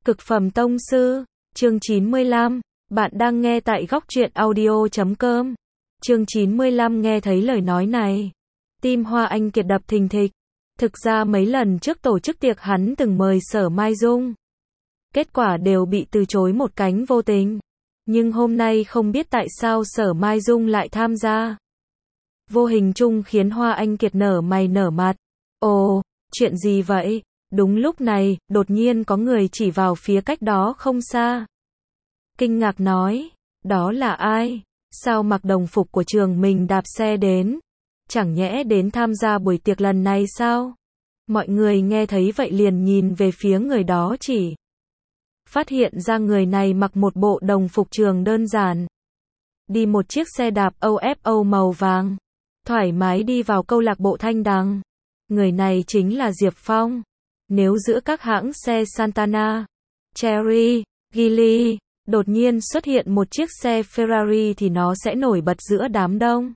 Cực phẩm tông sư, chương 95, bạn đang nghe tại góc truyện audio.com. Chương 95 nghe thấy lời nói này, tim Hoa Anh Kiệt đập thình thịch. Thực ra mấy lần trước tổ chức tiệc hắn từng mời Sở Mai Dung. Kết quả đều bị từ chối một cánh vô tình. Nhưng hôm nay không biết tại sao Sở Mai Dung lại tham gia. Vô hình chung khiến Hoa Anh Kiệt nở mày nở mặt. Ồ, chuyện gì vậy? Đúng lúc này, đột nhiên có người chỉ vào phía cách đó không xa. Kinh ngạc nói, đó là ai? Sao mặc đồng phục của trường mình đạp xe đến? Chẳng nhẽ đến tham gia buổi tiệc lần này sao? Mọi người nghe thấy vậy liền nhìn về phía người đó chỉ. Phát hiện ra người này mặc một bộ đồng phục trường đơn giản. Đi một chiếc xe đạp OFO màu vàng. Thoải mái đi vào câu lạc bộ Thanh Đằng. Người này chính là Diệp Phong. Nếu giữa các hãng xe Santana, Chery, Geely, đột nhiên xuất hiện một chiếc xe Ferrari thì nó sẽ nổi bật giữa đám đông.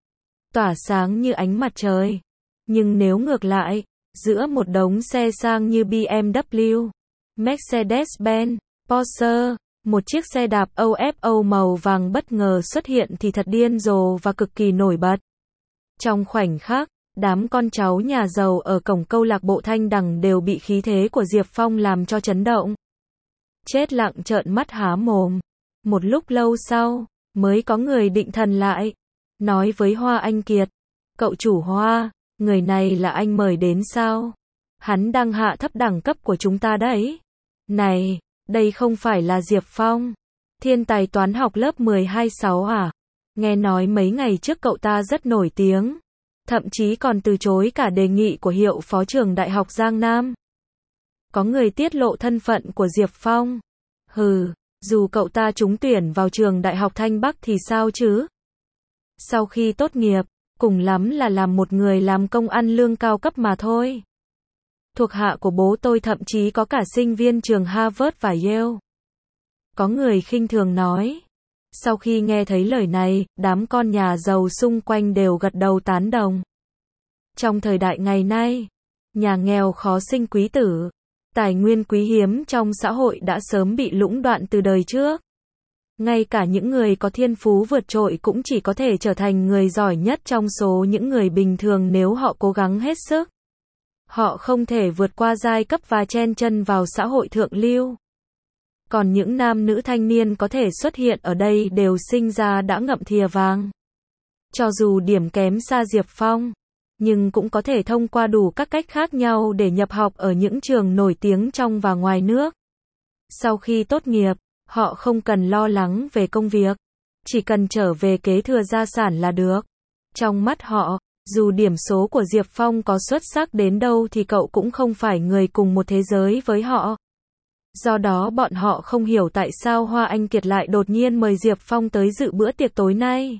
Tỏa sáng như ánh mặt trời. Nhưng nếu ngược lại, giữa một đống xe sang như BMW, Mercedes-Benz, Porsche, một chiếc xe đạp OFO màu vàng bất ngờ xuất hiện thì thật điên rồ và cực kỳ nổi bật. Trong khoảnh khắc, đám con cháu nhà giàu ở cổng câu lạc bộ Thanh Đằng đều bị khí thế của Diệp Phong làm cho chấn động. Chết lặng trợn mắt há mồm. Một lúc lâu sau, mới có người định thần lại. Nói với Hoa Anh Kiệt, cậu chủ Hoa, người này là anh mời đến sao? Hắn đang hạ thấp đẳng cấp của chúng ta đấy. Này, đây không phải là Diệp Phong, thiên tài toán học lớp 12-6 à? Nghe nói mấy ngày trước cậu ta rất nổi tiếng. Thậm chí còn từ chối cả đề nghị của hiệu phó trường Đại học Giang Nam. Có người tiết lộ thân phận của Diệp Phong. Hừ, dù cậu ta trúng tuyển vào trường Đại học Thanh Bắc thì sao chứ? Sau khi tốt nghiệp, cùng lắm là làm một người làm công ăn lương cao cấp mà thôi. Thuộc hạ của bố tôi thậm chí có cả sinh viên trường Harvard và Yale. Có người khinh thường nói. Sau khi nghe thấy lời này, đám con nhà giàu xung quanh đều gật đầu tán đồng. Trong thời đại ngày nay, nhà nghèo khó sinh quý tử, tài nguyên quý hiếm trong xã hội đã sớm bị lũng đoạn từ đời trước. Ngay cả những người có thiên phú vượt trội cũng chỉ có thể trở thành người giỏi nhất trong số những người bình thường nếu họ cố gắng hết sức. Họ không thể vượt qua giai cấp và chen chân vào xã hội thượng lưu. Còn những nam nữ thanh niên có thể xuất hiện ở đây đều sinh ra đã ngậm thìa vàng. Cho dù điểm kém xa Diệp Phong, nhưng cũng có thể thông qua đủ các cách khác nhau để nhập học ở những trường nổi tiếng trong và ngoài nước. Sau khi tốt nghiệp, họ không cần lo lắng về công việc, chỉ cần trở về kế thừa gia sản là được. Trong mắt họ, dù điểm số của Diệp Phong có xuất sắc đến đâu thì cậu cũng không phải người cùng một thế giới với họ. Do đó bọn họ không hiểu tại sao Hoa Anh Kiệt lại đột nhiên mời Diệp Phong tới dự bữa tiệc tối nay.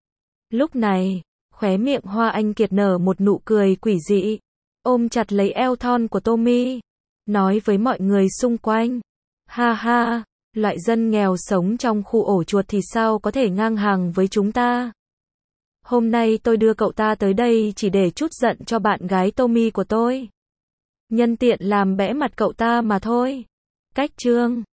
Lúc này, khóe miệng Hoa Anh Kiệt nở một nụ cười quỷ dị, ôm chặt lấy eo thon của Tommy, nói với mọi người xung quanh. Ha ha, loại dân nghèo sống trong khu ổ chuột thì sao có thể ngang hàng với chúng ta. Hôm nay tôi đưa cậu ta tới đây chỉ để trút giận cho bạn gái Tommy của tôi. Nhân tiện làm bẽ mặt cậu ta mà thôi. Cách chương